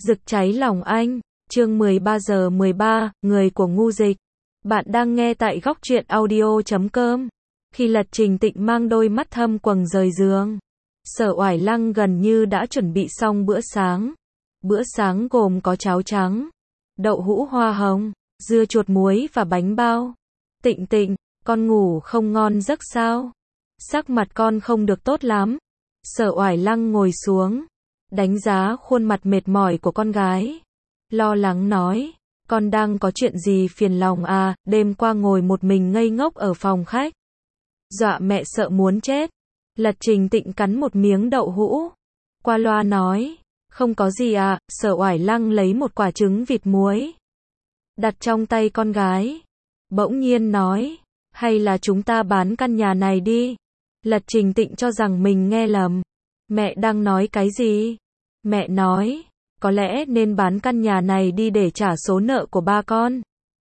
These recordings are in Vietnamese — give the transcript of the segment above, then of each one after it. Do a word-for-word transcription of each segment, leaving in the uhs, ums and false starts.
Rực cháy lòng anh, chương mười ba giờ mười ba, người của ngu dịch. Bạn đang nghe tại góc truyện audio chấm com. Khi Lật Trình Tịnh mang đôi mắt thâm quầng rời giường, Sở Oải Lăng gần như đã chuẩn bị xong bữa sáng. Bữa sáng gồm có cháo trắng, đậu hũ hoa hồng, dưa chuột muối và bánh bao. Tịnh Tịnh, con ngủ không ngon giấc sao? Sắc mặt con không được tốt lắm. Sở Oải Lăng ngồi xuống, đánh giá khuôn mặt mệt mỏi của con gái. Lo lắng nói, con đang có chuyện gì phiền lòng à, đêm qua ngồi một mình ngây ngốc ở phòng khách. Dọa mẹ sợ muốn chết. Lật Trình Tịnh cắn một miếng đậu hũ. Qua loa nói, không có gì à, Sở Oải Lăng lấy một quả trứng vịt muối, đặt trong tay con gái. Bỗng nhiên nói, hay là chúng ta bán căn nhà này đi. Lật Trình Tịnh cho rằng mình nghe lầm. Mẹ đang nói cái gì? Mẹ nói, có lẽ nên bán căn nhà này đi để trả số nợ của ba con.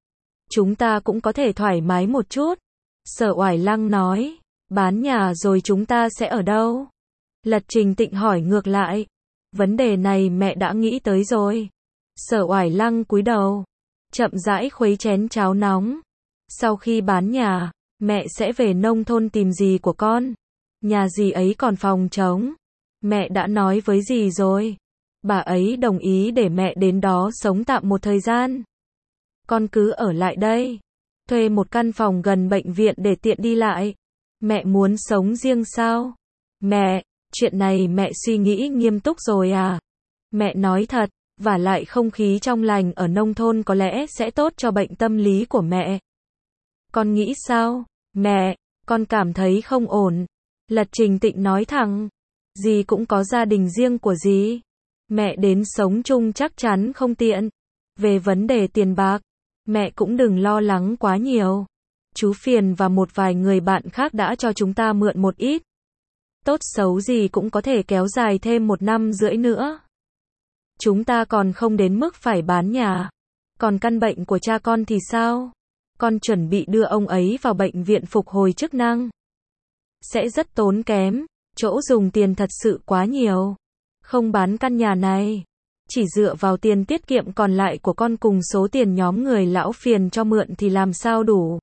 Chúng ta cũng có thể thoải mái một chút. Sở Oải Lăng nói, bán nhà rồi chúng ta sẽ ở đâu? Lật Trình Tịnh hỏi ngược lại. Vấn đề này mẹ đã nghĩ tới rồi. Sở Oải Lăng cúi đầu, chậm rãi khuấy chén cháo nóng. Sau khi bán nhà, mẹ sẽ về nông thôn tìm dì của con. Nhà dì ấy còn phòng trống. Mẹ đã nói với dì rồi. Bà ấy đồng ý để mẹ đến đó sống tạm một thời gian. Con cứ ở lại đây, thuê một căn phòng gần bệnh viện để tiện đi lại. Mẹ muốn sống riêng sao? Mẹ, chuyện này mẹ suy nghĩ nghiêm túc rồi à? Mẹ nói thật, vả lại không khí trong lành ở nông thôn có lẽ sẽ tốt cho bệnh tâm lý của mẹ. Con nghĩ sao? Mẹ, con cảm thấy không ổn. Lật Trình Tịnh nói thẳng, dì cũng có gia đình riêng của dì. Mẹ đến sống chung chắc chắn không tiện. Về vấn đề tiền bạc, mẹ cũng đừng lo lắng quá nhiều. Chú Phiền và một vài người bạn khác đã cho chúng ta mượn một ít. Tốt xấu gì cũng có thể kéo dài thêm một năm rưỡi nữa. Chúng ta còn không đến mức phải bán nhà. Còn căn bệnh của cha con thì sao? Con chuẩn bị đưa ông ấy vào bệnh viện phục hồi chức năng. Sẽ rất tốn kém, chỗ dùng tiền thật sự quá nhiều. Không bán căn nhà này, chỉ dựa vào tiền tiết kiệm còn lại của con cùng số tiền nhóm người lão Phiền cho mượn thì làm sao đủ.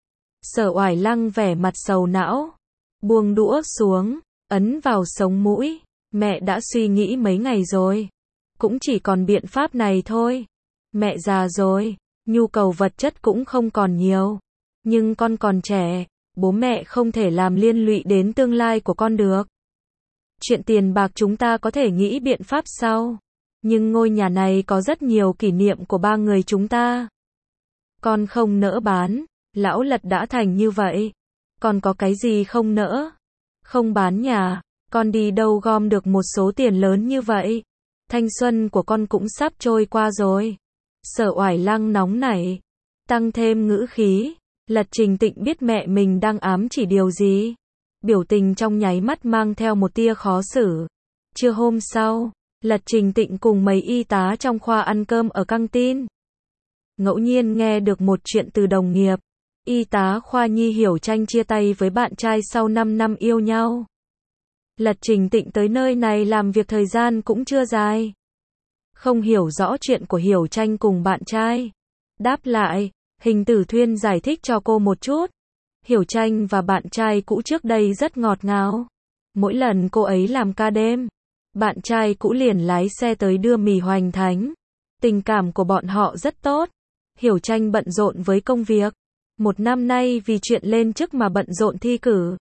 Sở Oải Lăng vẻ mặt sầu não, buông đũa xuống, ấn vào sống mũi. Mẹ đã suy nghĩ mấy ngày rồi, cũng chỉ còn biện pháp này thôi. Mẹ già rồi, nhu cầu vật chất cũng không còn nhiều. Nhưng con còn trẻ, bố mẹ không thể làm liên lụy đến tương lai của con được. Chuyện tiền bạc chúng ta có thể nghĩ biện pháp sau. Nhưng ngôi nhà này có rất nhiều kỷ niệm của ba người chúng ta. Con không nỡ bán, lão Lật đã thành như vậy. Còn có cái gì không nỡ? Không bán nhà, con đi đâu gom được một số tiền lớn như vậy? Thanh xuân của con cũng sắp trôi qua rồi. Sở Oải Lăng nóng nảy, tăng thêm ngữ khí. Lật Trình Tịnh biết mẹ mình đang ám chỉ điều gì. Biểu tình trong nháy mắt mang theo một tia khó xử. Trưa hôm sau, Lật Trình Tịnh cùng mấy y tá trong khoa ăn cơm ở căng tin. Ngẫu nhiên nghe được một chuyện từ đồng nghiệp. Y tá khoa Nhi Hiểu Tranh chia tay với bạn trai sau năm năm yêu nhau. Lật Trình Tịnh tới nơi này làm việc thời gian cũng chưa dài. Không hiểu rõ chuyện của Hiểu Tranh cùng bạn trai. Đáp lại, Hình Tử Thuyên giải thích cho cô một chút. Hiểu Tranh và bạn trai cũ trước đây rất ngọt ngào. Mỗi lần cô ấy làm ca đêm, bạn trai cũ liền lái xe tới đưa mì hoành thánh. Tình cảm của bọn họ rất tốt. Hiểu Tranh bận rộn với công việc. Một năm nay vì chuyện lên chức mà bận rộn thi cử.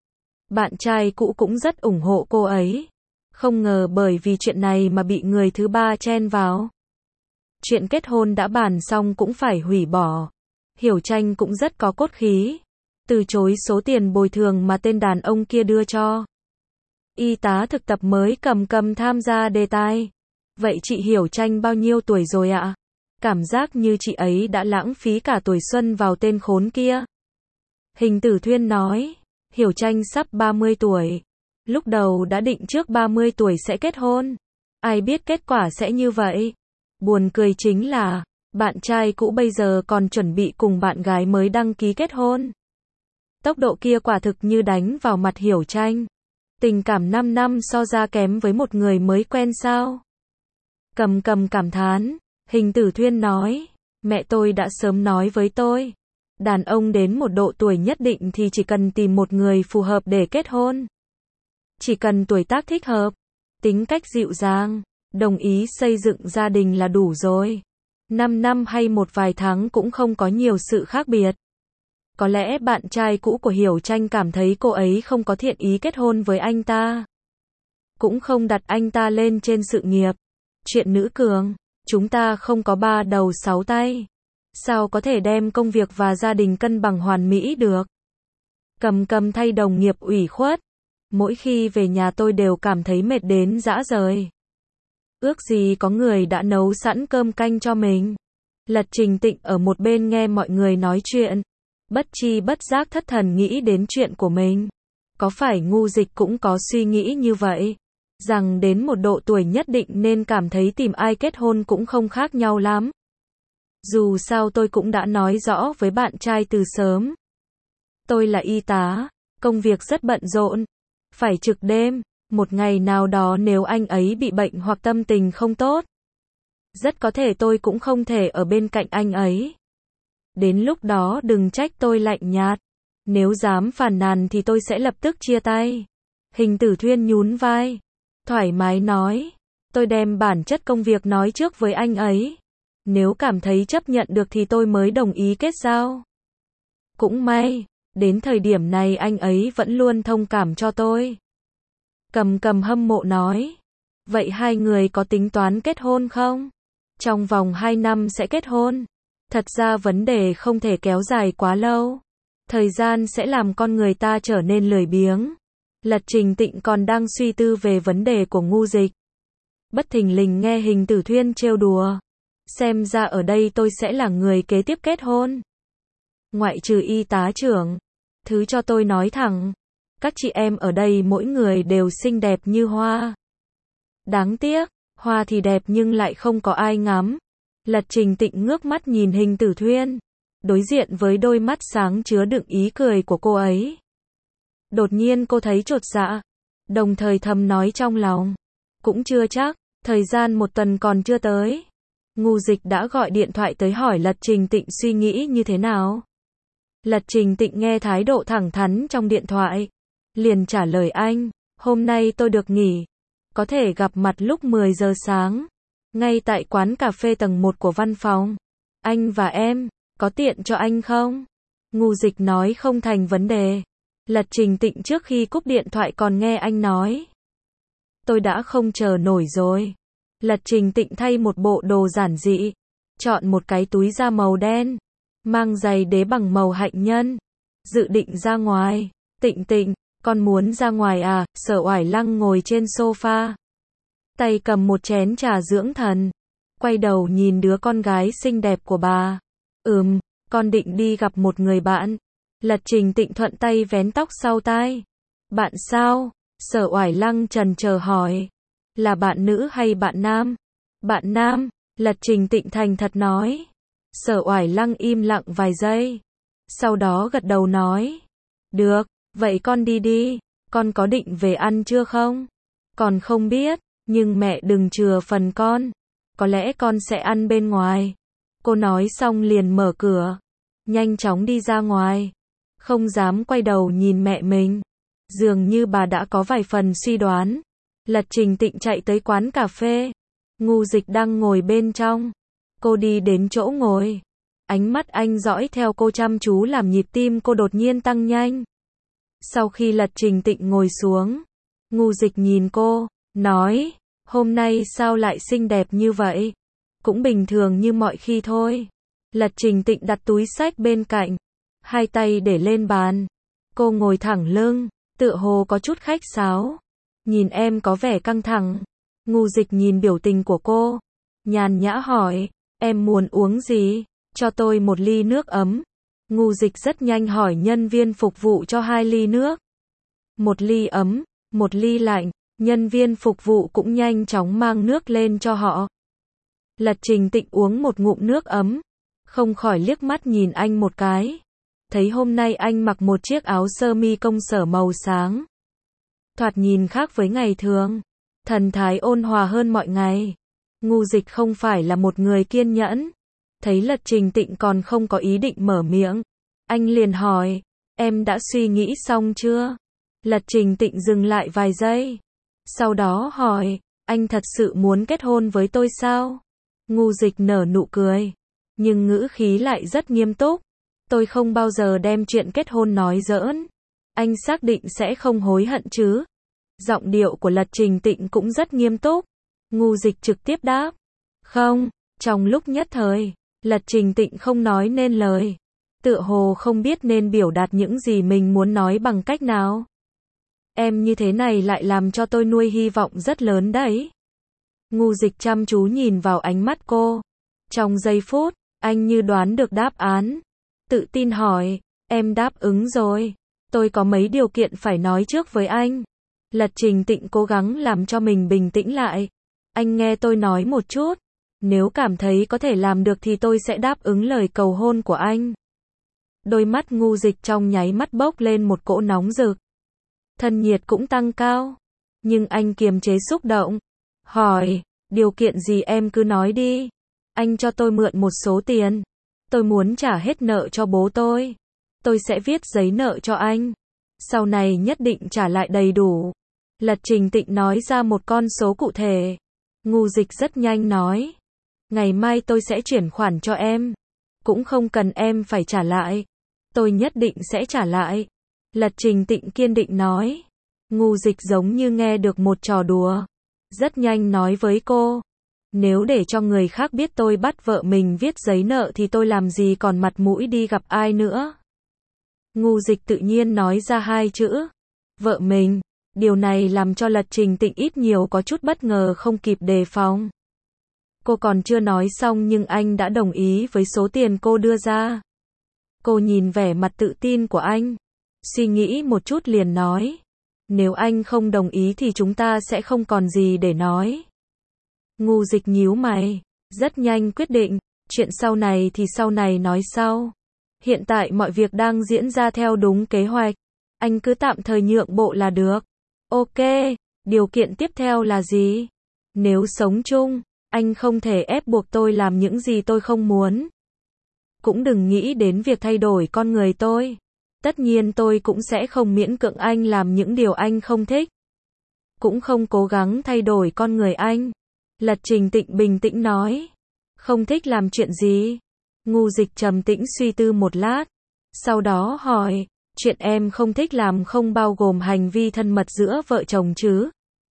Bạn trai cũ cũng rất ủng hộ cô ấy. Không ngờ bởi vì chuyện này mà bị người thứ ba chen vào. Chuyện kết hôn đã bàn xong cũng phải hủy bỏ. Hiểu Tranh cũng rất có cốt khí, từ chối số tiền bồi thường mà tên đàn ông kia đưa cho. Y tá thực tập mới cầm cầm tham gia đề tài. Vậy chị Hiểu Tranh bao nhiêu tuổi rồi ạ? Cảm giác như chị ấy đã lãng phí cả tuổi xuân vào tên khốn kia. Hình Tử Thuyên nói, Hiểu Tranh sắp ba mươi tuổi. Lúc đầu đã định trước ba mươi tuổi sẽ kết hôn. Ai biết kết quả sẽ như vậy. Buồn cười chính là, bạn trai cũ bây giờ còn chuẩn bị cùng bạn gái mới đăng ký kết hôn. Tốc độ kia quả thực như đánh vào mặt Hiểu Tranh. Tình cảm năm năm so ra kém với một người mới quen sao? Cầm Cầm cảm thán. Hình Tử Thuyên nói, mẹ tôi đã sớm nói với tôi, đàn ông đến một độ tuổi nhất định thì chỉ cần tìm một người phù hợp để kết hôn. Chỉ cần tuổi tác thích hợp, tính cách dịu dàng, đồng ý xây dựng gia đình là đủ rồi. Năm năm hay một vài tháng cũng không có nhiều sự khác biệt. Có lẽ bạn trai cũ của Hiểu Tranh cảm thấy cô ấy không có thiện ý kết hôn với anh ta, cũng không đặt anh ta lên trên sự nghiệp. Chuyện nữ cường, chúng ta không có ba đầu sáu tay, sao có thể đem công việc và gia đình cân bằng hoàn mỹ được. Cầm Cầm thay đồng nghiệp ủy khuất. Mỗi khi về nhà tôi đều cảm thấy mệt đến rã rời. Ước gì có người đã nấu sẵn cơm canh cho mình. Lật Trình Tịnh ở một bên nghe mọi người nói chuyện, bất chi bất giác thất thần nghĩ đến chuyện của mình. Có phải Ngu Dịch cũng có suy nghĩ như vậy? Rằng đến một độ tuổi nhất định nên cảm thấy tìm ai kết hôn cũng không khác nhau lắm. Dù sao tôi cũng đã nói rõ với bạn trai từ sớm. Tôi là y tá, công việc rất bận rộn, phải trực đêm. Một ngày nào đó nếu anh ấy bị bệnh hoặc tâm tình không tốt, rất có thể tôi cũng không thể ở bên cạnh anh ấy. Đến lúc đó đừng trách tôi lạnh nhạt. Nếu dám phàn nàn thì tôi sẽ lập tức chia tay. Hình Tử Thuyên nhún vai, thoải mái nói, tôi đem bản chất công việc nói trước với anh ấy. Nếu cảm thấy chấp nhận được thì tôi mới đồng ý kết giao. Cũng may, đến thời điểm này anh ấy vẫn luôn thông cảm cho tôi. Cầm Cầm hâm mộ nói, vậy hai người có tính toán kết hôn không? Trong vòng hai năm sẽ kết hôn. Thật ra vấn đề không thể kéo dài quá lâu. Thời gian sẽ làm con người ta trở nên lười biếng. Lật Trình Tịnh còn đang suy tư về vấn đề của Ngu Dịch. Bất thình lình nghe Hình Tử Thuyên trêu đùa. Xem ra ở đây tôi sẽ là người kế tiếp kết hôn. Ngoại trừ y tá trưởng. Thứ cho tôi nói thẳng. Các chị em ở đây mỗi người đều xinh đẹp như hoa. Đáng tiếc, hoa thì đẹp nhưng lại không có ai ngắm. Lật Trình Tịnh ngước mắt nhìn Hình Tử Thuyên, đối diện với đôi mắt sáng chứa đựng ý cười của cô ấy. Đột nhiên cô thấy chột dạ, đồng thời thầm nói trong lòng, cũng chưa chắc, thời gian một tuần còn chưa tới. Ngu Dịch đã gọi điện thoại tới hỏi Lật Trình Tịnh suy nghĩ như thế nào. Lật Trình Tịnh nghe thái độ thẳng thắn trong điện thoại, liền trả lời anh, hôm nay tôi được nghỉ, có thể gặp mặt lúc mười giờ sáng, ngay tại quán cà phê tầng một của văn phòng. Anh và em, có tiện cho anh không? Ngu Dịch nói không thành vấn đề. Lật Trình Tịnh trước khi cúp điện thoại còn nghe anh nói, tôi đã không chờ nổi rồi. Lật Trình Tịnh thay một bộ đồ giản dị, chọn một cái túi da màu đen, mang giày đế bằng màu hạnh nhân, dự định ra ngoài. Tịnh Tịnh, con muốn ra ngoài à? Sở Oải Lăng ngồi trên sofa, tay cầm một chén trà dưỡng thần, quay đầu nhìn đứa con gái xinh đẹp của bà. Ừm, con định đi gặp một người bạn. Lật Trình Tịnh thuận tay vén tóc sau tai. Bạn sao? Sở Oải Lăng trần chờ hỏi. Là bạn nữ hay bạn nam? Bạn nam, Lật Trình Tịnh thành thật nói. Sở Oải Lăng im lặng vài giây, sau đó gật đầu nói, được, vậy con đi đi, con có định về ăn chưa không? Còn không biết, nhưng mẹ đừng chừa phần con, có lẽ con sẽ ăn bên ngoài. Cô nói xong liền mở cửa, nhanh chóng đi ra ngoài, không dám quay đầu nhìn mẹ mình. Dường như bà đã có vài phần suy đoán. Lật Trình Tịnh chạy tới quán cà phê, Ngu Dịch đang ngồi bên trong. Cô đi đến chỗ ngồi, ánh mắt anh dõi theo cô chăm chú làm nhịp tim cô đột nhiên tăng nhanh. Sau khi Lật Trình Tịnh ngồi xuống, Ngu Dịch nhìn cô, nói, hôm nay sao lại xinh đẹp như vậy? Cũng bình thường như mọi khi thôi. Lật Trình Tịnh đặt túi xách bên cạnh, hai tay để lên bàn. Cô ngồi thẳng lưng, tựa hồ có chút khách sáo. Nhìn em có vẻ căng thẳng. Ngu Dịch nhìn biểu tình của cô, nhàn nhã hỏi, em muốn uống gì? Cho tôi một ly nước ấm. Ngu Dịch rất nhanh hỏi nhân viên phục vụ cho hai ly nước. Một ly ấm, một ly lạnh. Nhân viên phục vụ cũng nhanh chóng mang nước lên cho họ. Lật Trình Tịnh uống một ngụm nước ấm, không khỏi liếc mắt nhìn anh một cái. Thấy hôm nay anh mặc một chiếc áo sơ mi công sở màu sáng, thoạt nhìn khác với ngày thường, thần thái ôn hòa hơn mọi ngày. Ngu Dịch không phải là một người kiên nhẫn. Thấy Lật Trình Tịnh còn không có ý định mở miệng, anh liền hỏi, em đã suy nghĩ xong chưa? Lật Trình Tịnh dừng lại vài giây. Sau đó hỏi, anh thật sự muốn kết hôn với tôi sao? Ngu Dịch nở nụ cười, nhưng ngữ khí lại rất nghiêm túc. Tôi không bao giờ đem chuyện kết hôn nói giỡn. Anh xác định sẽ không hối hận chứ? Giọng điệu của Lật Trình Tịnh cũng rất nghiêm túc. Ngu Dịch trực tiếp đáp, không. Trong lúc nhất thời, Lật Trình Tịnh không nói nên lời. Tựa hồ không biết nên biểu đạt những gì mình muốn nói bằng cách nào. Em như thế này lại làm cho tôi nuôi hy vọng rất lớn đấy. Ngu Dịch chăm chú nhìn vào ánh mắt cô. Trong giây phút, anh như đoán được đáp án. Tự tin hỏi, em đáp ứng rồi. Tôi có mấy điều kiện phải nói trước với anh. Lật Trình Tịnh cố gắng làm cho mình bình tĩnh lại. Anh nghe tôi nói một chút. Nếu cảm thấy có thể làm được thì tôi sẽ đáp ứng lời cầu hôn của anh. Đôi mắt Ngu Dịch trong nháy mắt bốc lên một cỗ nóng rực. Thân nhiệt cũng tăng cao. Nhưng anh kiềm chế xúc động. Hỏi, điều kiện gì em cứ nói đi. Anh cho tôi mượn một số tiền. Tôi muốn trả hết nợ cho bố tôi. Tôi sẽ viết giấy nợ cho anh. Sau này nhất định trả lại đầy đủ. Lật Trình Tịnh nói ra một con số cụ thể. Ngu Dịch rất nhanh nói. Ngày mai tôi sẽ chuyển khoản cho em. Cũng không cần em phải trả lại. Tôi nhất định sẽ trả lại. Lật Trình Tịnh kiên định nói. Ngu Dịch giống như nghe được một trò đùa. Rất nhanh nói với cô. Nếu để cho người khác biết tôi bắt vợ mình viết giấy nợ thì tôi làm gì còn mặt mũi đi gặp ai nữa. Ngu Dịch tự nhiên nói ra hai chữ. Vợ mình. Điều này làm cho Lật Trình Tịnh ít nhiều có chút bất ngờ không kịp đề phòng. Cô còn chưa nói xong nhưng anh đã đồng ý với số tiền cô đưa ra. Cô nhìn vẻ mặt tự tin của anh. Suy nghĩ một chút liền nói. Nếu anh không đồng ý thì chúng ta sẽ không còn gì để nói. Ngu Dịch nhíu mày. Rất nhanh quyết định. Chuyện sau này thì sau này nói sau. Hiện tại mọi việc đang diễn ra theo đúng kế hoạch. Anh cứ tạm thời nhượng bộ là được. Ok. Điều kiện tiếp theo là gì? Nếu sống chung, anh không thể ép buộc tôi làm những gì tôi không muốn. Cũng đừng nghĩ đến việc thay đổi con người tôi. Tất nhiên tôi cũng sẽ không miễn cưỡng anh làm những điều anh không thích. Cũng không cố gắng thay đổi con người anh. Lật Trình Tịnh bình tĩnh nói. Không thích làm chuyện gì? Ngu Dịch trầm tĩnh suy tư một lát. Sau đó hỏi, chuyện em không thích làm không bao gồm hành vi thân mật giữa vợ chồng chứ?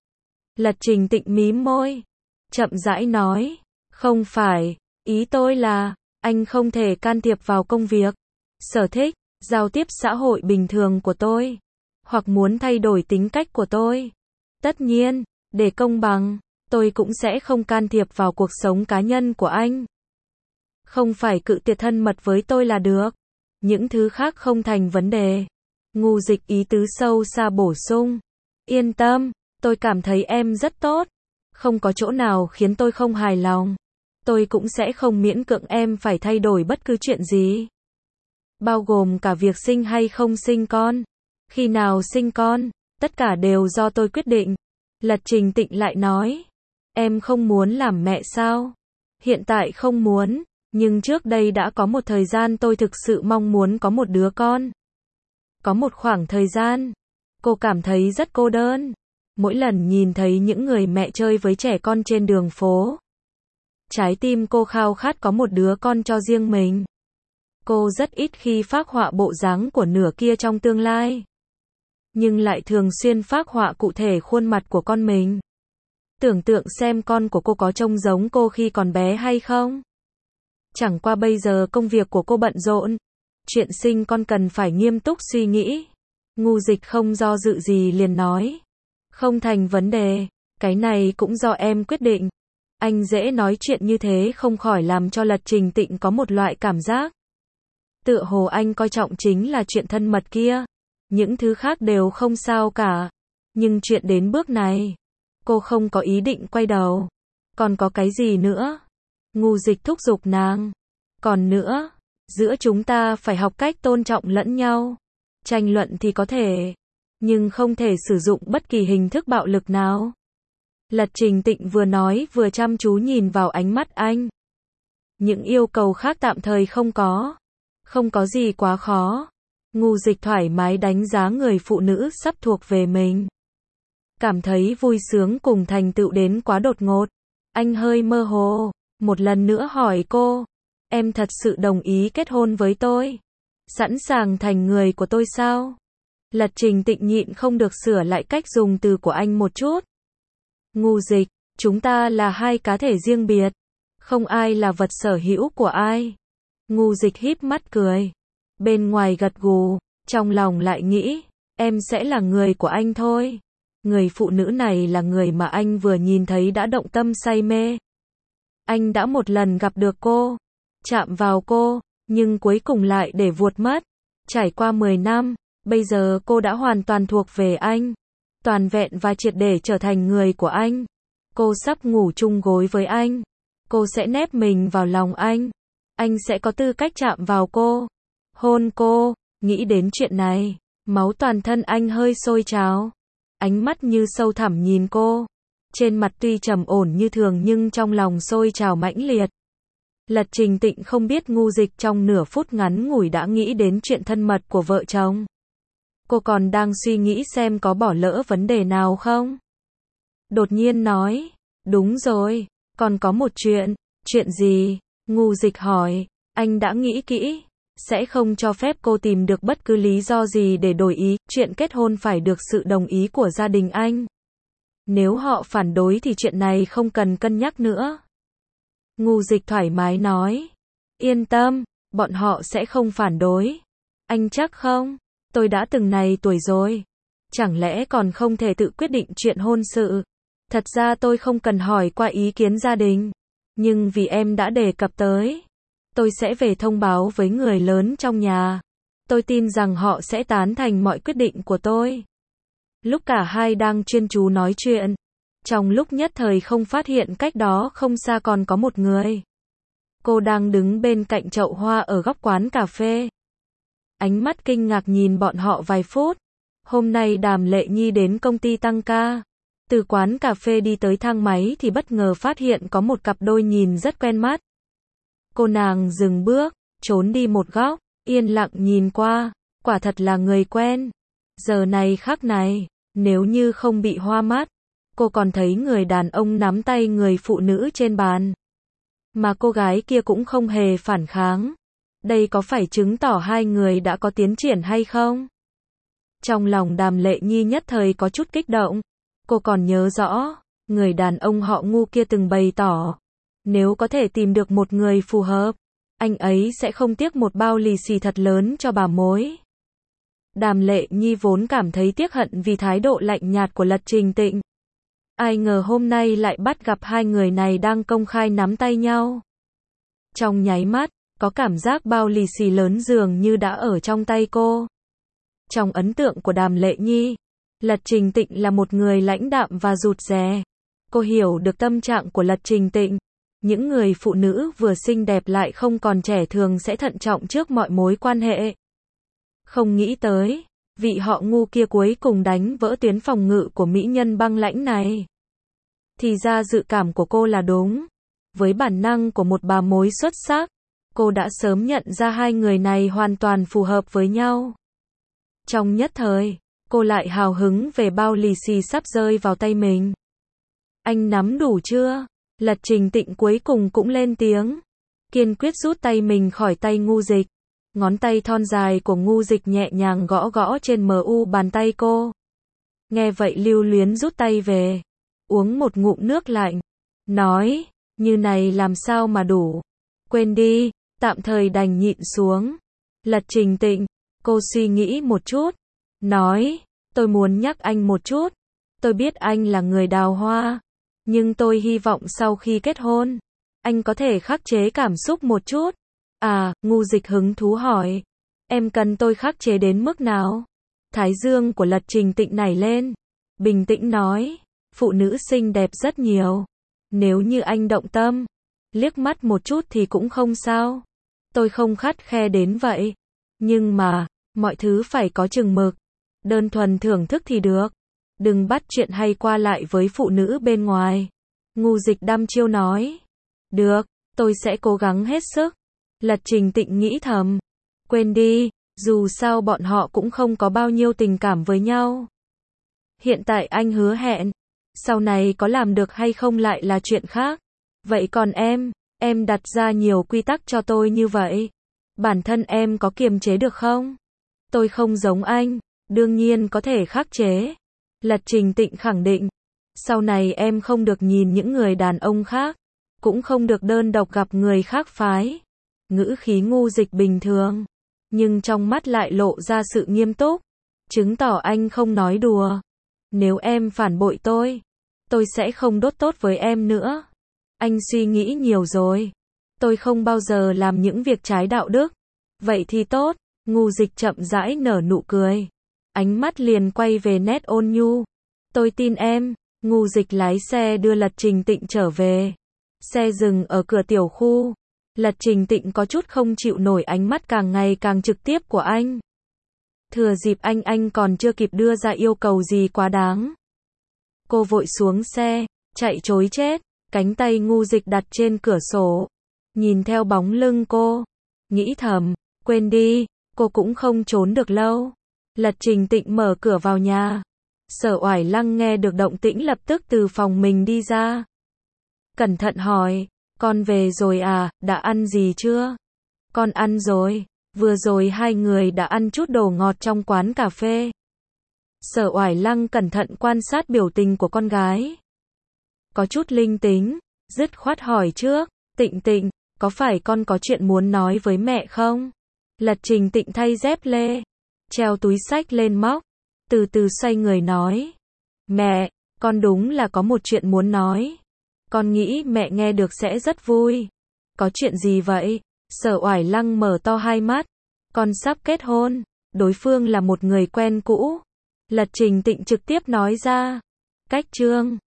Lật Trình Tịnh mím môi. Chậm rãi nói. Không phải, ý tôi là, anh không thể can thiệp vào công việc, sở thích, giao tiếp xã hội bình thường của tôi. Hoặc muốn thay đổi tính cách của tôi. Tất nhiên, để công bằng, tôi cũng sẽ không can thiệp vào cuộc sống cá nhân của anh. Không phải cự tuyệt thân mật với tôi là được. Những thứ khác không thành vấn đề. Ngu Dịch ý tứ sâu xa bổ sung. Yên tâm, tôi cảm thấy em rất tốt. Không có chỗ nào khiến tôi không hài lòng. Tôi cũng sẽ không miễn cưỡng em phải thay đổi bất cứ chuyện gì. Bao gồm cả việc sinh hay không sinh con. Khi nào sinh con, tất cả đều do tôi quyết định. Lật Trình Tịnh lại nói. Em không muốn làm mẹ sao? Hiện tại không muốn, nhưng trước đây đã có một thời gian tôi thực sự mong muốn có một đứa con. Có một khoảng thời gian, cô cảm thấy rất cô đơn. Mỗi lần nhìn thấy những người mẹ chơi với trẻ con trên đường phố, trái tim cô khao khát có một đứa con cho riêng mình. Cô rất ít khi phác họa bộ dáng của nửa kia trong tương lai, nhưng lại thường xuyên phác họa cụ thể khuôn mặt của con mình. Tưởng tượng xem con của cô có trông giống cô khi còn bé hay không. Chẳng qua bây giờ công việc của cô bận rộn, chuyện sinh con cần phải nghiêm túc suy nghĩ. Ngu Dịch không do dự gì liền nói. Không thành vấn đề, cái này cũng do em quyết định. Anh dễ nói chuyện như thế không khỏi làm cho Lật Trình Tịnh có một loại cảm giác. Tựa hồ anh coi trọng chính là chuyện thân mật kia. Những thứ khác đều không sao cả. Nhưng chuyện đến bước này, cô không có ý định quay đầu. Còn có cái gì nữa? Ngu Dịch thúc giục nàng. Còn nữa, giữa chúng ta phải học cách tôn trọng lẫn nhau. Tranh luận thì có thể, nhưng không thể sử dụng bất kỳ hình thức bạo lực nào. Lật Trình Tịnh vừa nói vừa chăm chú nhìn vào ánh mắt anh. Những yêu cầu khác tạm thời không có. Không có gì quá khó. Ngu Dịch thoải mái đánh giá người phụ nữ sắp thuộc về mình. Cảm thấy vui sướng cùng thành tựu đến quá đột ngột. Anh hơi mơ hồ. Một lần nữa hỏi cô. Em thật sự đồng ý kết hôn với tôi? Sẵn sàng thành người của tôi sao? Lật Trình Tịnh nhịn không được sửa lại cách dùng từ của anh một chút. Ngu Dịch, chúng ta là hai cá thể riêng biệt. Không ai là vật sở hữu của ai. Ngu Dịch híp mắt cười. Bên ngoài gật gù, trong lòng lại nghĩ, em sẽ là người của anh thôi. Người phụ nữ này là người mà anh vừa nhìn thấy đã động tâm say mê. Anh đã một lần gặp được cô, chạm vào cô, nhưng cuối cùng lại để vuột mất. Trải qua mười năm, bây giờ cô đã hoàn toàn thuộc về anh. Toàn vẹn và triệt để trở thành người của anh. Cô sắp ngủ chung gối với anh. Cô sẽ nép mình vào lòng anh. Anh sẽ có tư cách chạm vào cô. Hôn cô. Nghĩ đến chuyện này, máu toàn thân anh hơi sôi trào. Ánh mắt như sâu thẳm nhìn cô. Trên mặt tuy trầm ổn như thường nhưng trong lòng sôi trào mãnh liệt. Lật Trình Tịnh không biết Ngu Dịch trong nửa phút ngắn ngủi đã nghĩ đến chuyện thân mật của vợ chồng. Cô còn đang suy nghĩ xem có bỏ lỡ vấn đề nào không. Đột nhiên nói, đúng rồi, còn có một chuyện. Chuyện gì? Ngu Dịch hỏi. Anh đã nghĩ kỹ, sẽ không cho phép cô tìm được bất cứ lý do gì để đổi ý. Chuyện kết hôn phải được sự đồng ý của gia đình anh. Nếu họ phản đối thì chuyện này không cần cân nhắc nữa. Ngu Dịch thoải mái nói. Yên tâm, bọn họ sẽ không phản đối. Anh chắc không? Tôi đã từng này tuổi rồi. Chẳng lẽ còn không thể tự quyết định chuyện hôn sự? Thật ra tôi không cần hỏi qua ý kiến gia đình. Nhưng vì em đã đề cập tới, tôi sẽ về thông báo với người lớn trong nhà. Tôi tin rằng họ sẽ tán thành mọi quyết định của tôi. Lúc cả hai đang chuyên chú nói chuyện, trong lúc nhất thời không phát hiện cách đó không xa còn có một người. Cô đang đứng bên cạnh chậu hoa ở góc quán cà phê. Ánh mắt kinh ngạc nhìn bọn họ vài phút. Hôm nay Đàm Lệ Nhi đến công ty tăng ca. Từ quán cà phê đi tới thang máy thì bất ngờ phát hiện có một cặp đôi nhìn rất quen mắt. Cô nàng dừng bước, trốn đi một góc, yên lặng nhìn qua. Quả thật là người quen. Giờ này khắc này, nếu như không bị hoa mắt, cô còn thấy người đàn ông nắm tay người phụ nữ trên bàn. Mà cô gái kia cũng không hề phản kháng. Đây có phải chứng tỏ hai người đã có tiến triển hay không? Trong lòng Đàm Lệ Nhi nhất thời có chút kích động. Cô còn nhớ rõ, người đàn ông họ Ngu kia từng bày tỏ, nếu có thể tìm được một người phù hợp, anh ấy sẽ không tiếc một bao lì xì thật lớn cho bà mối. Đàm Lệ Nhi vốn cảm thấy tiếc hận vì thái độ lạnh nhạt của Lật Trình Tịnh. Ai ngờ hôm nay lại bắt gặp hai người này đang công khai nắm tay nhau. Trong nháy mắt, có cảm giác bao lì xì lớn dường như đã ở trong tay cô. Trong ấn tượng của Đàm Lệ Nhi, Lật Trình Tịnh là một người lãnh đạm và rụt rè. Cô hiểu được tâm trạng của Lật Trình Tịnh. Những người phụ nữ vừa xinh đẹp lại không còn trẻ thường sẽ thận trọng trước mọi mối quan hệ. Không nghĩ tới, vị họ Ngu kia cuối cùng đánh vỡ tuyến phòng ngự của mỹ nhân băng lãnh này. Thì ra dự cảm của cô là đúng. Với bản năng của một bà mối xuất sắc, cô đã sớm nhận ra hai người này hoàn toàn phù hợp với nhau. Trong nhất thời, cô lại hào hứng về bao lì xì sắp rơi vào tay mình. Anh nắm đủ chưa? Lật Trình Tịnh cuối cùng cũng lên tiếng. Kiên quyết rút tay mình khỏi tay Ngu Dịch. Ngón tay thon dài của Ngu Dịch nhẹ nhàng gõ gõ trên mờ u bàn tay cô. Nghe vậy lưu luyến rút tay về. Uống một ngụm nước lạnh. Nói, như này làm sao mà đủ. Quên đi, tạm thời đành nhịn xuống. Lật Trình Tịnh, cô suy nghĩ một chút. Nói, tôi muốn nhắc anh một chút. Tôi biết anh là người đào hoa. Nhưng tôi hy vọng sau khi kết hôn, anh có thể khắc chế cảm xúc một chút. À, Ngu Dịch hứng thú hỏi. Em cần tôi khắc chế đến mức nào? Thái dương của Lật Trình Tịnh nảy lên. Bình tĩnh nói, phụ nữ xinh đẹp rất nhiều. Nếu như anh động tâm, liếc mắt một chút thì cũng không sao. Tôi không khắt khe đến vậy. Nhưng mà, mọi thứ phải có chừng mực. Đơn thuần thưởng thức thì được. Đừng bắt chuyện hay qua lại với phụ nữ bên ngoài. Ngu Dịch đăm chiêu nói. Được, tôi sẽ cố gắng hết sức. Lật Trình Tịnh nghĩ thầm. Quên đi, dù sao bọn họ cũng không có bao nhiêu tình cảm với nhau. Hiện tại anh hứa hẹn, sau này có làm được hay không lại là chuyện khác. Vậy còn em, em đặt ra nhiều quy tắc cho tôi như vậy. Bản thân em có kiềm chế được không? Tôi không giống anh, đương nhiên có thể khắc chế. Lật Trình Tịnh khẳng định. Sau này em không được nhìn những người đàn ông khác, cũng không được đơn độc gặp người khác phái. Ngữ khí Ngu Dịch bình thường, nhưng trong mắt lại lộ ra sự nghiêm túc, chứng tỏ anh không nói đùa. Nếu em phản bội tôi, tôi sẽ không đốt tốt với em nữa. Anh suy nghĩ nhiều rồi. Tôi không bao giờ làm những việc trái đạo đức. Vậy thì tốt. Ngu Dịch chậm rãi nở nụ cười. Ánh mắt liền quay về nét ôn nhu. Tôi tin em. Ngu Dịch lái xe đưa Lật Trình Tịnh trở về. Xe dừng ở cửa tiểu khu. Lật Trình Tịnh có chút không chịu nổi ánh mắt càng ngày càng trực tiếp của anh. Thừa dịp anh anh còn chưa kịp đưa ra yêu cầu gì quá đáng. Cô vội xuống xe, chạy trối chết, cánh tay Ngu Dịch đặt trên cửa sổ. Nhìn theo bóng lưng cô, nghĩ thầm, quên đi, cô cũng không trốn được lâu. Lật Trình Tịnh mở cửa vào nhà. Sở Oải Lăng nghe được động tĩnh lập tức từ phòng mình đi ra. Cẩn thận hỏi, con về rồi à, đã ăn gì chưa? Con ăn rồi, vừa rồi hai người đã ăn chút đồ ngọt trong quán cà phê. Sở Oải Lăng cẩn thận quan sát biểu tình của con gái. Có chút linh tính, dứt khoát hỏi trước, Tịnh Tịnh, có phải con có chuyện muốn nói với mẹ không? Lật Trình Tịnh thay dép lê, treo túi xách lên móc, từ từ xoay người nói. Mẹ, con đúng là có một chuyện muốn nói. Con nghĩ mẹ nghe được sẽ rất vui. Có chuyện gì vậy? Sở Oải Lăng mở to hai mắt. Con sắp kết hôn, đối phương là một người quen cũ. Lật Trình Tịnh trực tiếp nói ra. Cách Trương